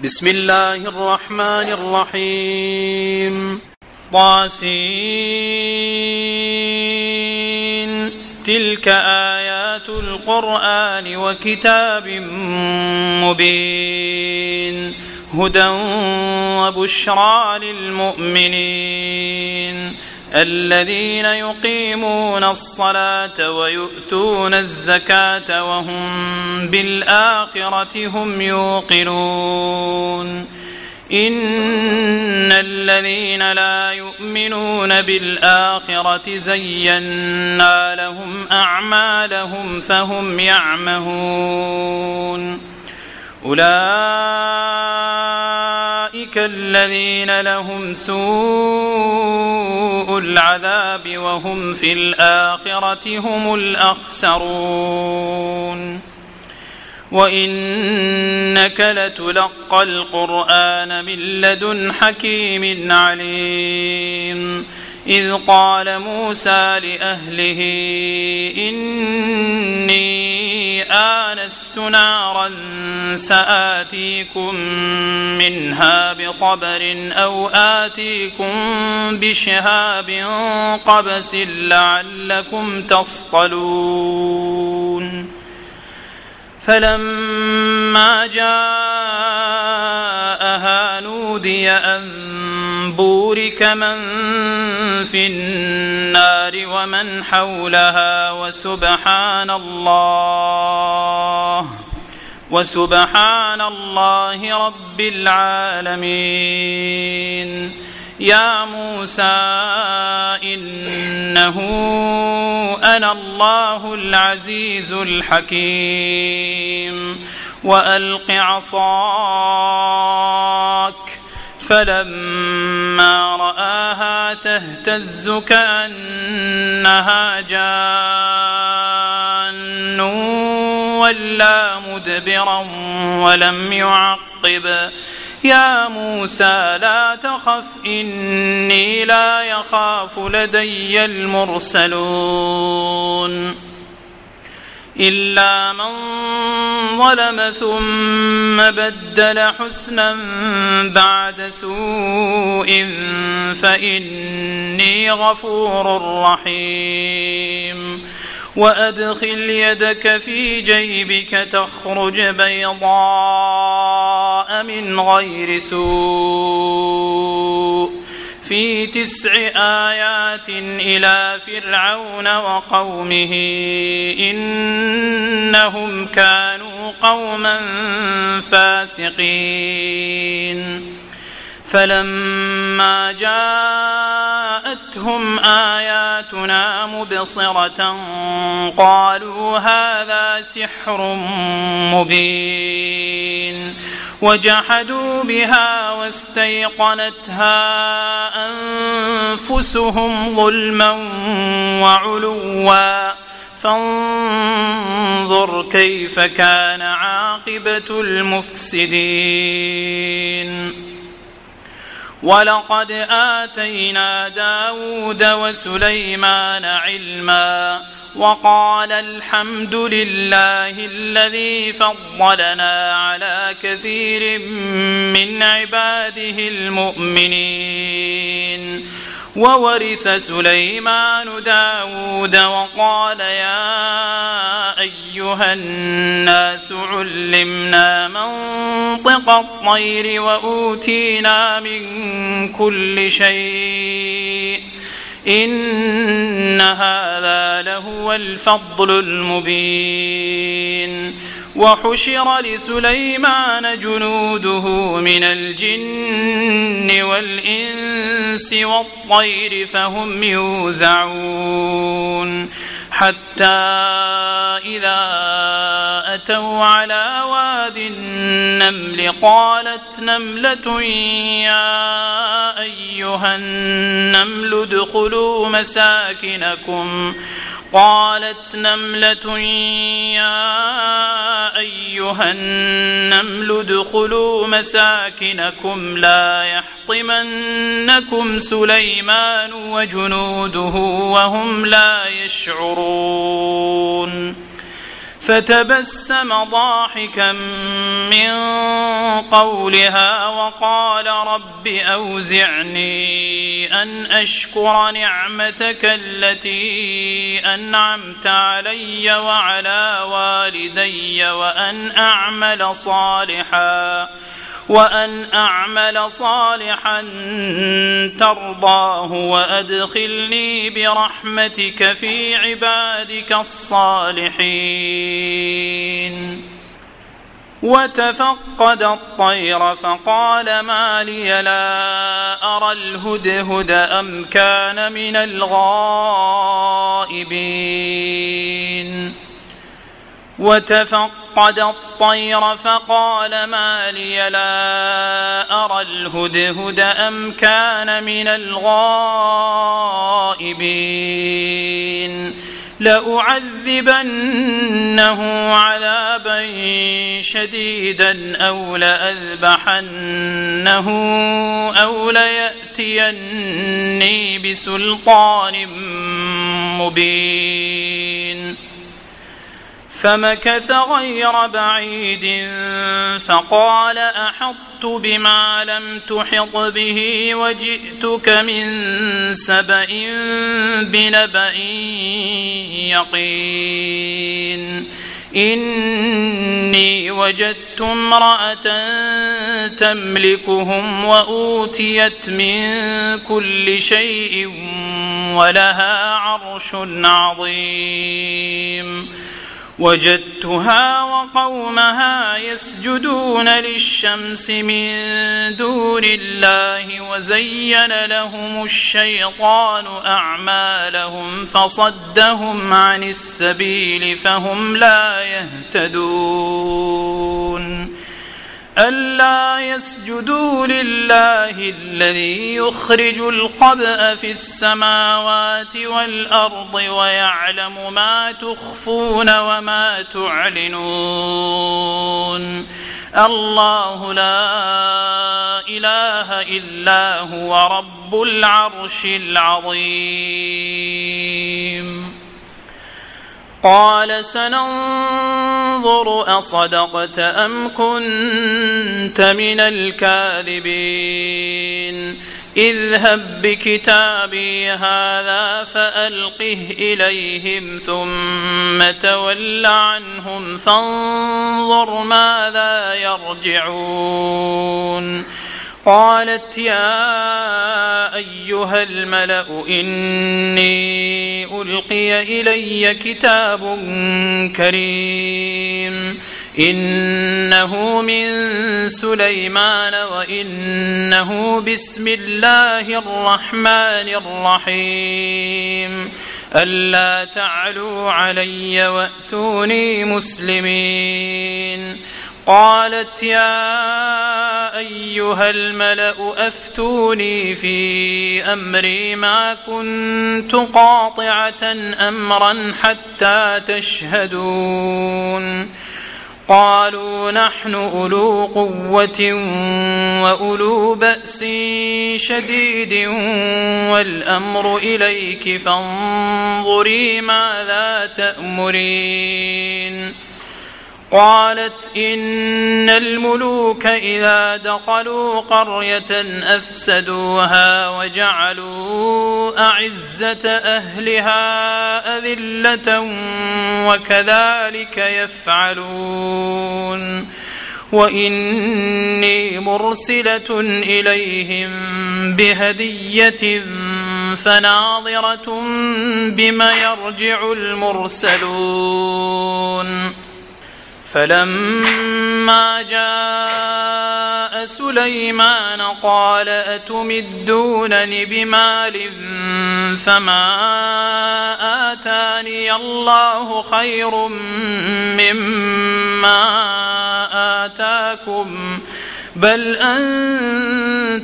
بسم الله الرحمن الرحيم. طاسين. تلك آيات القرآن وكتاب مبين هدى وبشرى للمؤمنين الذين يقيمون الصلاة ويؤتون الزكاة وهم بالآخرة هم يوقنون إن الذين لا يؤمنون بالآخرة زينا لهم أعمالهم فهم يعمهون أولئك الذين لهم سوء العذاب وهم في الآخرة هم الأخسرون وإنك لتلقى القرآن من لدن حكيم عليم إذ قال موسى لأهله إني آنست نارا سآتيكم منها بخبر أو آتيكم بشهاب قبس لعلكم تصطلون فلما جاءها نودي أن بورك من في النار ومن حولها وسبحان الله رب العالمين. يا موسى إنه أنا الله العزيز الحكيم وألق عصاك فلما رآها تهتز كأنها جان ولا مدبرا ولم يعقب يا موسى لا تخف إني لا يخاف لدي المرسلون إلا من ظلم ثم بدل حسنا بعد سوء فإني غفور رحيم. وأدخل يدك في جيبك تخرج بيضاء من غير سوء في 9 آيات إلى فرعون وقومه إنهم كانوا قوما فاسقين. فلما جاءتهم آياتنا مبصرة قالوا هذا سحر مبين وجحدوا بها واستيقنتها أنفسهم ظلما وعلوا فانظر كيف كان عاقبة المفسدين. ولقد آتينا داود وسليمان علما وقال الحمد لله الذي فضلنا على كثير من عباده المؤمنين. وورث سليمان داود وقال يا أيها الناس علمنا منطق الطير وأوتينا من كل شيء إن هذا لهو الفضل المبين. وحشر لسليمان جنوده من الجن والإنس والطير فهم يوزعون حتى إذا أتوا على واد النمل قالت نملة يا أيها النمل ادخلوا مساكنكم لا يحطمنكم سليمان وجنوده وهم لا يشعرون. فتبسم ضاحكا من قولها وقال رب أوزعني أن أشكر نعمتك التي أنعمت علي وعلى والدي وأن أعمل صالحا ترضاه وأدخلني برحمتك في عبادك الصالحين. وتفقد الطير فقال ما لي لا أرى الهدهد أم كان من الغائبين. وتفقد الطير فقال ما لي لا أرى الهدهد أم كان من الغائبين. لأعذبنه عذابا شديدا أو لأذبحنه أو ليأتيني بسلطان مبين. فمكث غير بعيد فقال أحطت بما لم تحط به وجئتك من سبأ بنبأ يقين. إني وجدت امرأة تملكهم وأوتيت من كل شيء ولها عرش عظيم. وجدتها وقومها يسجدون للشمس من دون الله وزين لهم الشيطان أعمالهم فصدهم عن السبيل فهم لا يهتدون. ألا يسجدوا لله الذي يخرج الخبأ في السماوات والأرض ويعلم ما تخفون وما تعلنون. الله لا إله إلا هو رب العرش العظيم. قال سننظر أصدقت أم كنت من الكاذبين. اذهب بكتابي هذا فألقه إليهم ثم تول عنهم فانظر ماذا يرجعون. قالت يا أيها الملأ إني ألقي إلي كتاب كريم إنه من سليمان وإنه بسم الله الرحمن الرحيم ألا تعلوا علي وأتوني مسلمين. قالت يا أيها الملأ أفتوني في أمري ما كنت قاطعة أمرا حتى تشهدون. قالوا نحن أولو قوة وأولو بأس شديد والأمر إليك فانظري ماذا تأمرين. قالت إن الملوك إذا دخلوا قرية أفسدوها وجعلوا أعزة أهلها أذلة وكذلك يفعلون. وإني مرسلة إليهم بهدية فناظرة بما يرجع المرسلون. فلما جاء سليمان قال أتمدونني بمال فما آتاني الله خير مما آتاكم بل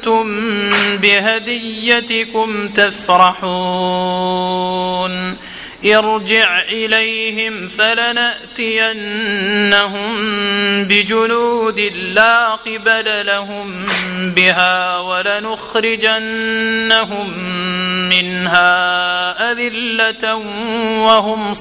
أنتم بهديتكم تفرحون. ارجع إليهم فلنأتينهم بجنود لا قبل لهم بها ولنخرجنهم منها أذلة وهم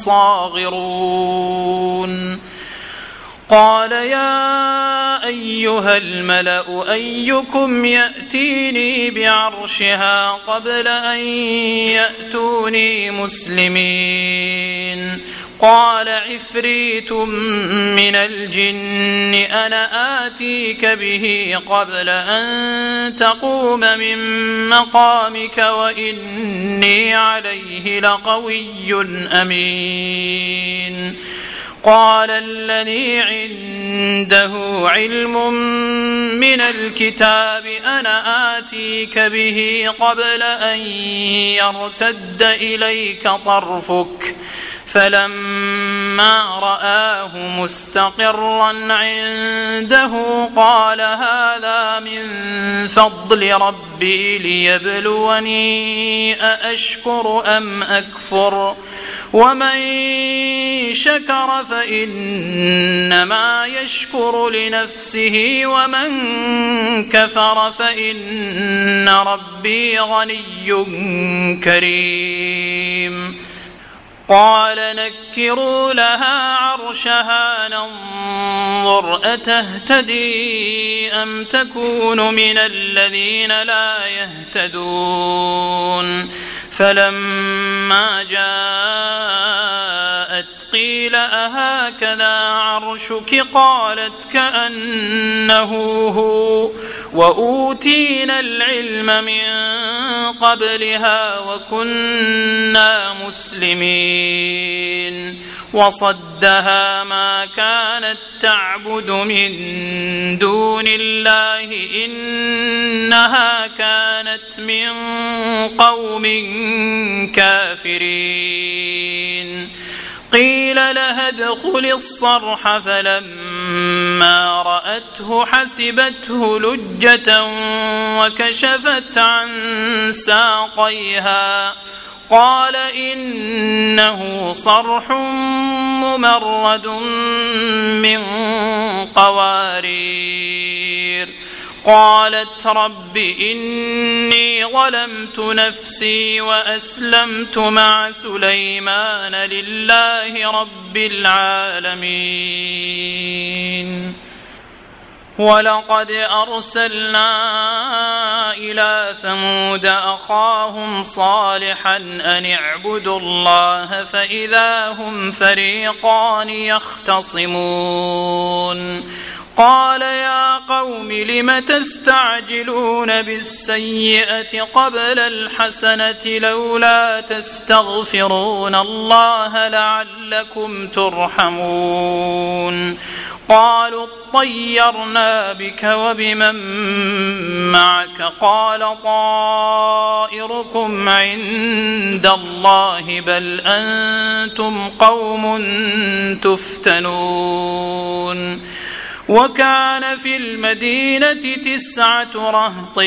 صاغرون قال يا أيها الملأ أيكم يأتيني بعرشها قبل أن يأتوني مسلمين قال عفريت من الجن أنا آتيك به قبل أن تقوم من مقامك وإني عليه لقوي أمين قال الذي عنده علم من الكتاب أنا آتيك به قبل أن يرتد إليك طرفك فلما رآه مستقرا عنده قال هذا من فضل ربي ليبلوني أأشكر أم أكفر ومن شكر فإنما يشكر لنفسه ومن كفر فإن ربي غني كريم قال نكروا لها عرشها ننظر أتهتدي أم تكون من الذين لا يهتدون فلما جاءت قيل أهكذا عرشك قالت كأنه هو وأوتينا العلم من قبلها وكنا مسلمين وصدها ما كانت تعبد من دون الله إنها كانت من قوم كافرين قيل لها ادخل الصرح فلما رأته حسبته لجة وكشفت عن ساقيها قال إنه صرح ممرد من قوارير قالت رب إني ظلمت نفسي وأسلمت مع سليمان لله رب العالمين ولقد أرسلنا إلى ثمود أخاهم صالحا أن اعبدوا الله فإذا هم فريقان يختصمون قال يا قوم لم تستعجلون بالسيئة قبل الحسنة لولا تستغفرون الله لعلكم ترحمون قالوا اطيرنا بك وبمن معك قال طائركم عند الله بل أنتم قوم تفتنون وكان في المدينة 9 رهط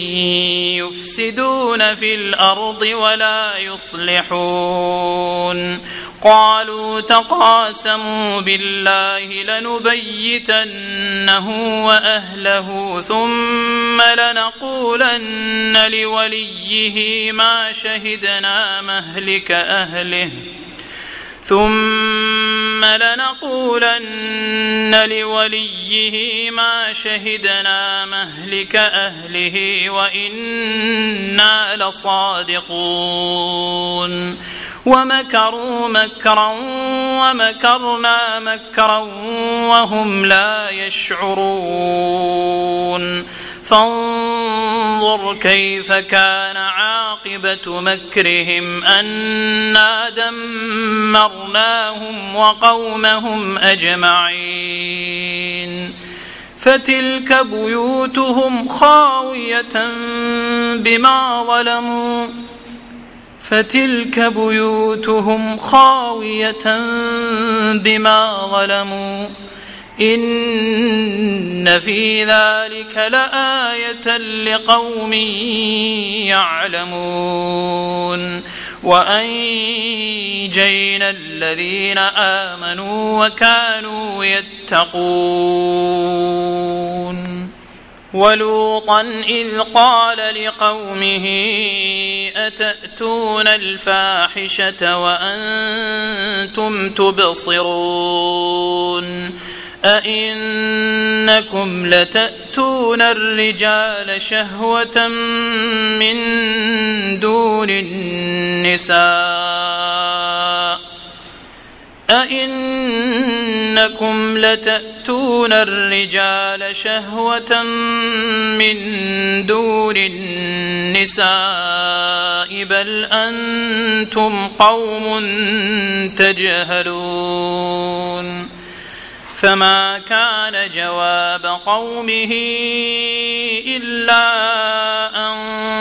يفسدون في الأرض ولا يصلحون قالوا تقاسموا بالله لنبيتنه وأهله ثم لنقولن لوليه ما شهدنا مهلك أهله وإنا لصادقون ومكروا مكرا ومكرنا مكرا وهم لا يشعرون فانظر كيف كان عاقبة مكرهم أنا دمرناهم وقومهم أجمعين فتلك بيوتهم خاوية بما ظلموا إن في ذلك لآية لقوم يعلمون وأنجينا الذين آمنوا وكانوا يتقون ولوطا إذ قال لقومه أتأتون الفاحشة وأنتم تبصرون أئنكم لتأتون الرجال شهوة من دون النساء أئنكم لتأتون الرجال شهوة من دون النساء بل أنتم قوم تجهلون فما كان جواب قومه إلا أن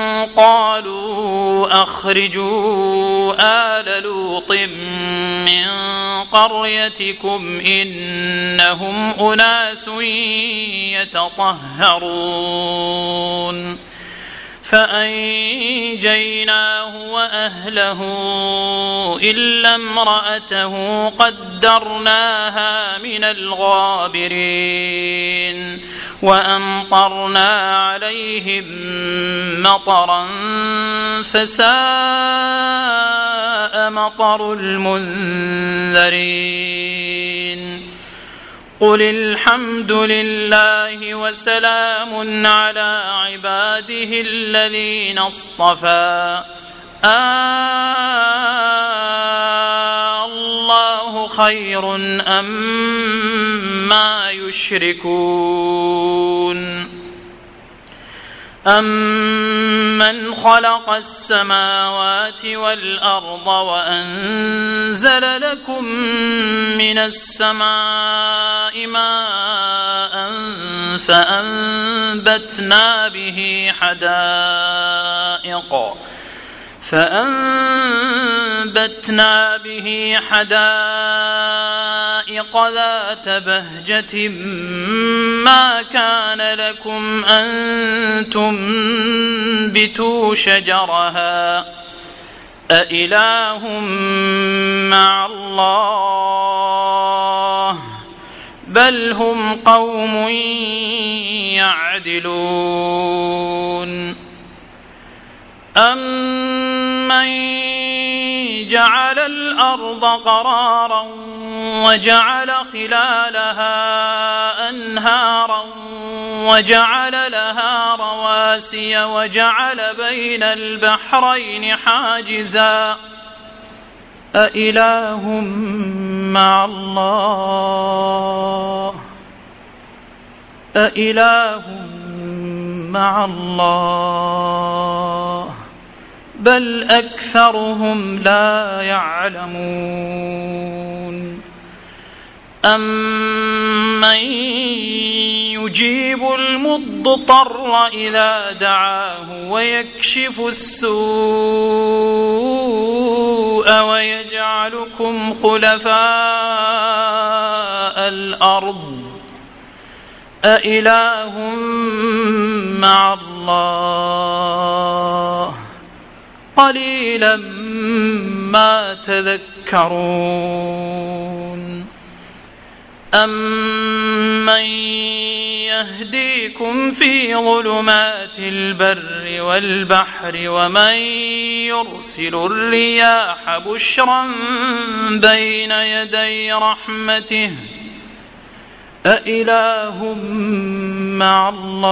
قالوا أخرجوا آل لوط من قريتكم إنهم أناس يتطهرون فأنجيناه وأهله إلا امرأته قدرناها من الغابرين وأمطرنا عليهم مطرا فساء مطر المنذرين قل الحمد لله وسلام على عباده الذين اصطفى الله خير أما يشركون أمن خلق السماوات والأرض وأنزل لكم من السماء ماء فأنبتنا به حدائق ذات بهجة ما كان لكم أن تنبتوا شجرها أإله مع الله بل هم قوم يعدلون أمن جعل الأرض قرارا وجعل خلالها أنهارا وجعل لها رواسي وجعل بين البحرين حاجزا أإله مع الله أإله مع الله بل أكثرهم لا يعلمون أمن يجيب المضطر إذا دعاه ويكشف السوء ويجعلكم خلفاء الأرض أإله مع الله قليلا ما تذكرون أمن يهديكم في ظلمات البر والبحر ومن يرسل الرياح بشرا بين يدي رحمته أإله مع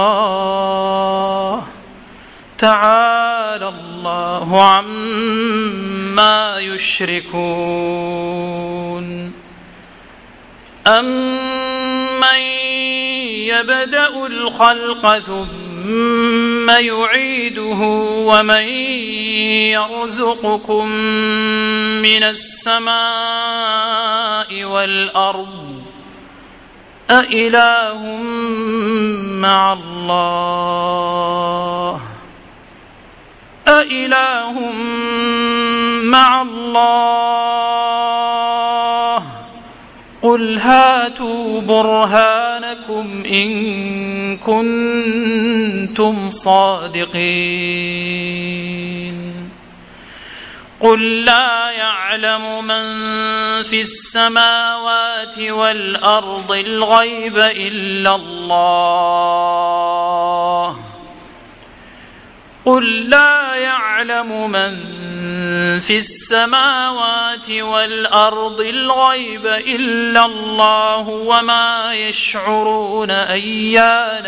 الله تعالى الله عما يشركون أمن يبدأ الخلق ثم يعيده ومن يرزقكم من السماء والأرض أإله مع الله أإله مع الله قل هاتوا برهانكم إن كنتم صادقين قل لا يعلم من في السماوات والأرض الغيب إلا الله قل لا يعلم من في السماوات والأرض الغيب إلا الله وما يشعرون أيان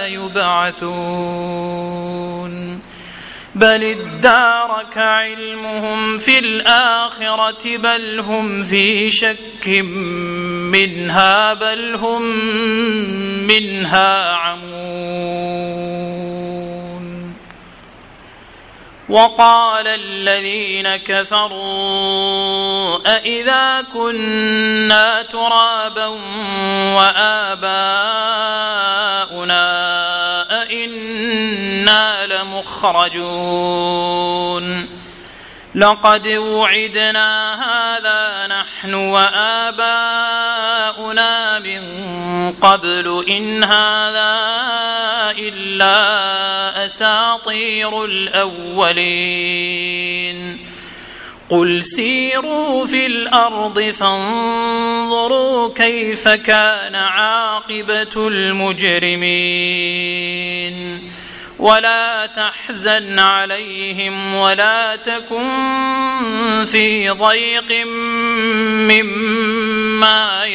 يبعثون بل ادارك علمهم في الآخرة بل هم في شك منها بل هم منها عمون وقال الذين كفروا أإذا كنا ترابا وآباؤنا أئنا لمخرجون لقد وعدنا هذا نحن وآباؤنا من قبل إن هذا إلا أساطير الأولين قل سيروا في الأرض فانظروا كيف كان عاقبة المجرمين ولا تحزن عليهم ولا تكن في ضيق مما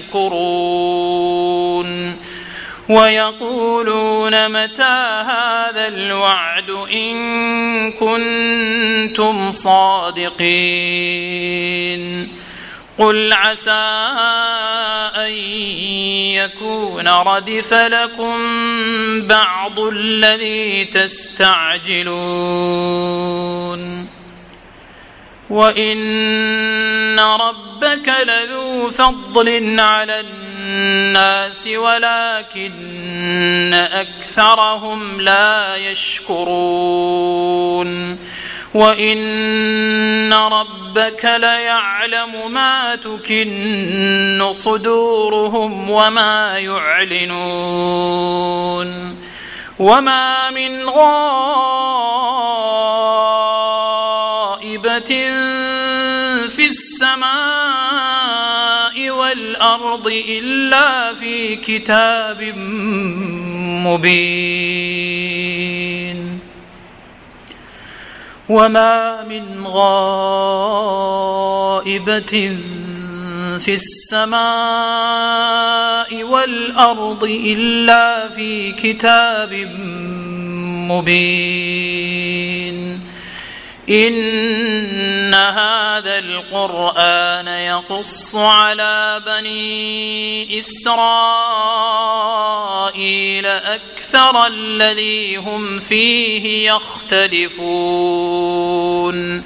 يمكرون ويقولون متى هذا الوعد إن كنتم صادقين قل عسى أن يكون ردف لكم بعض الذي تستعجلون وإن ربك لذو فضل على الناس ولكن أكثرهم لا يشكرون وإن ربك ليعلم ما تكن صدورهم وما يعلنون وما من غائبة في السماء والأرض إلا في كتاب مبين وما من غائبة في السماء والأرض إلا في كتاب مبين إن هذا القرآن يقص على بني إسرائيل أكثر الذي هم فيه يختلفون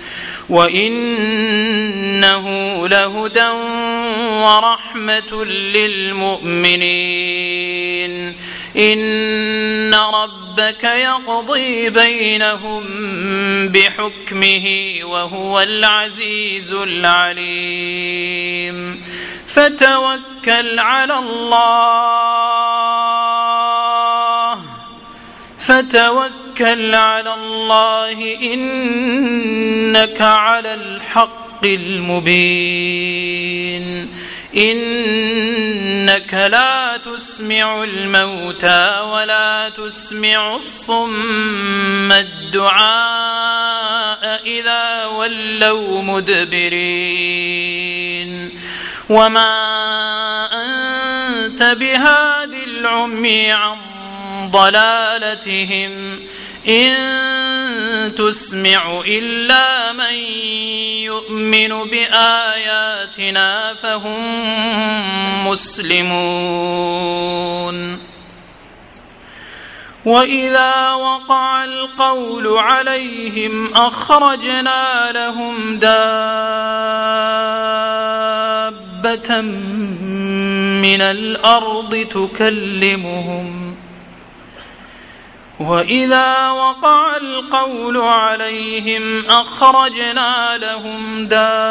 وإنه لهدى ورحمة للمؤمنين إن ربك يقضي بينهم بحكمه وهو العزيز العليم فتوكل على الله إنك على الحق المبين إنك لا تسمع الموتى ولا تسمع الصم الدعاء إذا ولوا مدبرين وما أنت بهاد العمي عن ضلالتهم إن تسمع إلا من يؤمن بآياتنا فهم مسلمون وإذا وقع القول عليهم أخرجنا لهم دابة من الأرض تكلمهم وإذا وقع القول عليهم أخرجنا لهم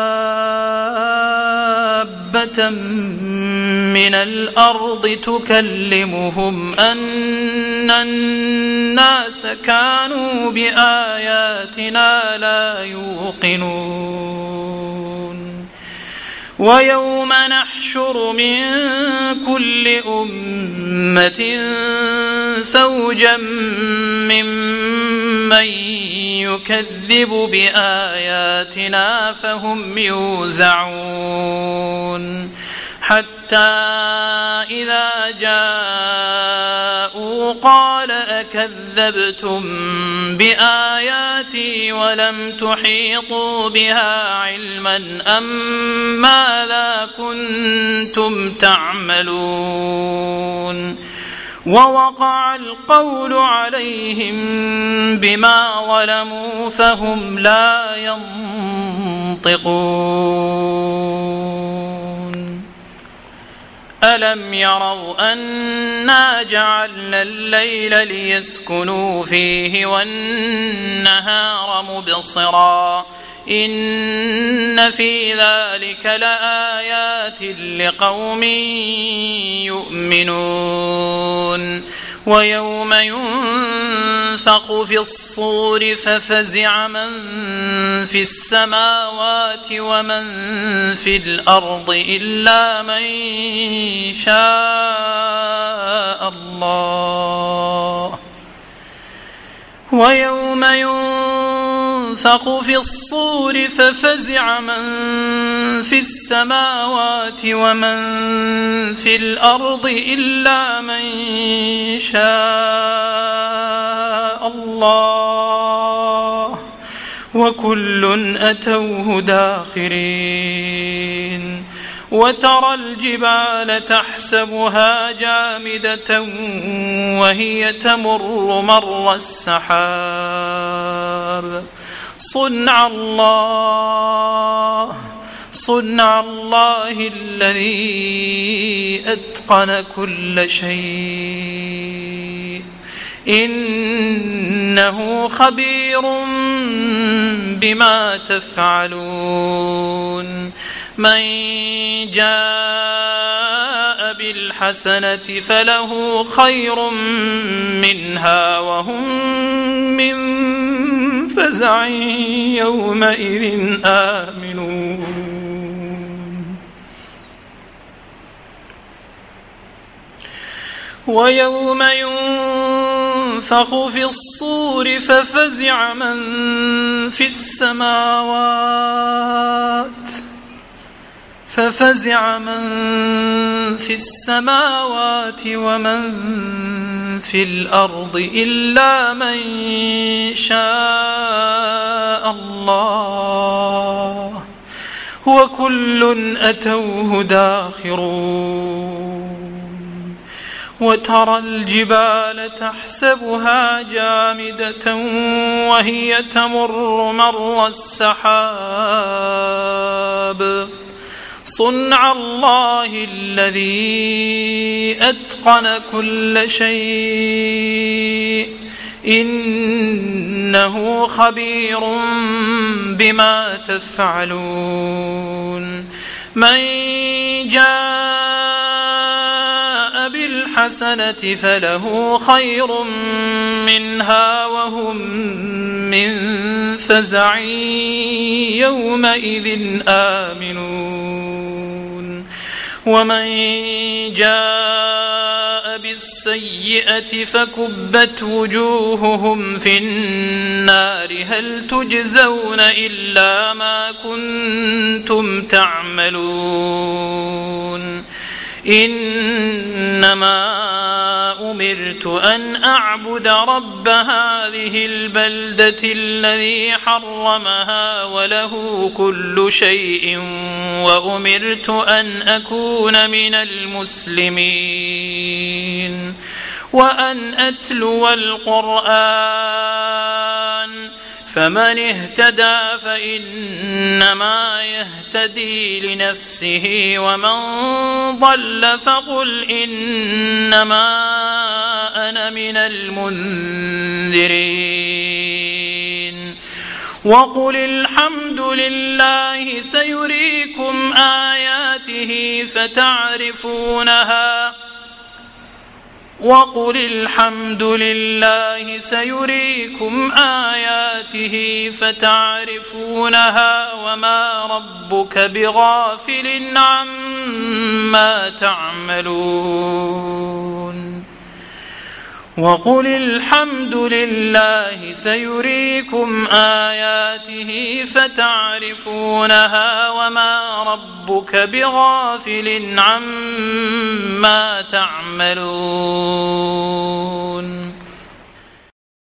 دابة من الأرض تكلمهم أن الناس الناس كانوا بآياتنا لا يوقنون ويوم نحشر من كل أمة فوجا ممن يكذب بآياتنا فهم يوزعون حتى إذا جاءوا قال أكذبتم بآياتي ولم تحيطوا بها علما أم ماذا كنتم تعملون ووقع القول عليهم بما ظلموا فهم لا ينطقون ألم يروا أنا جعلنا الليل ليسكنوا فيه والنهار مبصرا إن في ذلك لآيات لقوم يؤمنون ويوم ينفخ في الصور ففزع من في السماوات ومن في الأرض إلا من شاء الله ويوم ينفخ في الصور ففزع من في السماوات ومن في الأرض إلا من شاء الله وكل أتوه داخرين وترى الجبال تحسبها جامدة وهي تمر مر السحاب صنع الله الذي أتقن كل شيء إنه خبير بما تفعلون من جاء بالحسنة فله خير منها وهم من فزع يومئذ آمنون ويوم ينفخ في الصور ففزع من في السماوات ومن في الأرض إلا من شاء الله وكل أتوه داخرون وترى الجبال تحسبها جامدة وهي تمر مر السحاب صنع الله الذي أتقن كل شيء إنه خبير بما تفعلون من جاء بالحسنة فله خير منها وهم من فزع يومئذ آمنون ومن جاء بالسيئة فكبت وجوههم في النار هل تجزون إلا ما كنتم تعملون إنما أمرت أن أعبد رب هذه البلدة الذي حرمها وله كل شيء وأمرت أن أكون من المسلمين وأن أتلو القرآن فمن اهتدى فإنما يهتدي لنفسه ومن ضل فقل إنما أنا من المنذرين وقل الحمد لله سيريكم آياته فتعرفونها وقل الحمد لله سيريكم آياته فتعرفونها وما ربك بغافل عما تعملون وقل الحمد لله سيريكم آياته فتعرفونها وما ربك بغافل عما تعملون